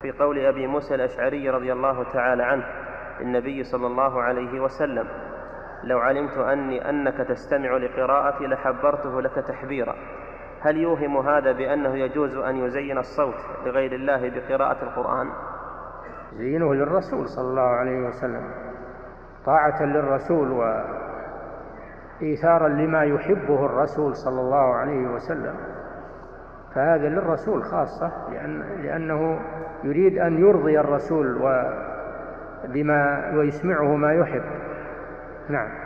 في قول أبي موسى الأشعري رضي الله تعالى عنه للنبي صلى الله عليه وسلم: لو علمت أنك تستمع لقراءتي لحبرته لك تحبيرا، هل يوهم هذا بأنه يجوز أن يزين الصوت لغير الله بقراءة القرآن؟ زينه للرسول صلى الله عليه وسلم طاعة للرسول وإيثارا لما يحبه الرسول صلى الله عليه وسلم، فهذا للرسول خاصة لأنه يريد أن يرضي الرسول ويسمعه ما يحب. نعم.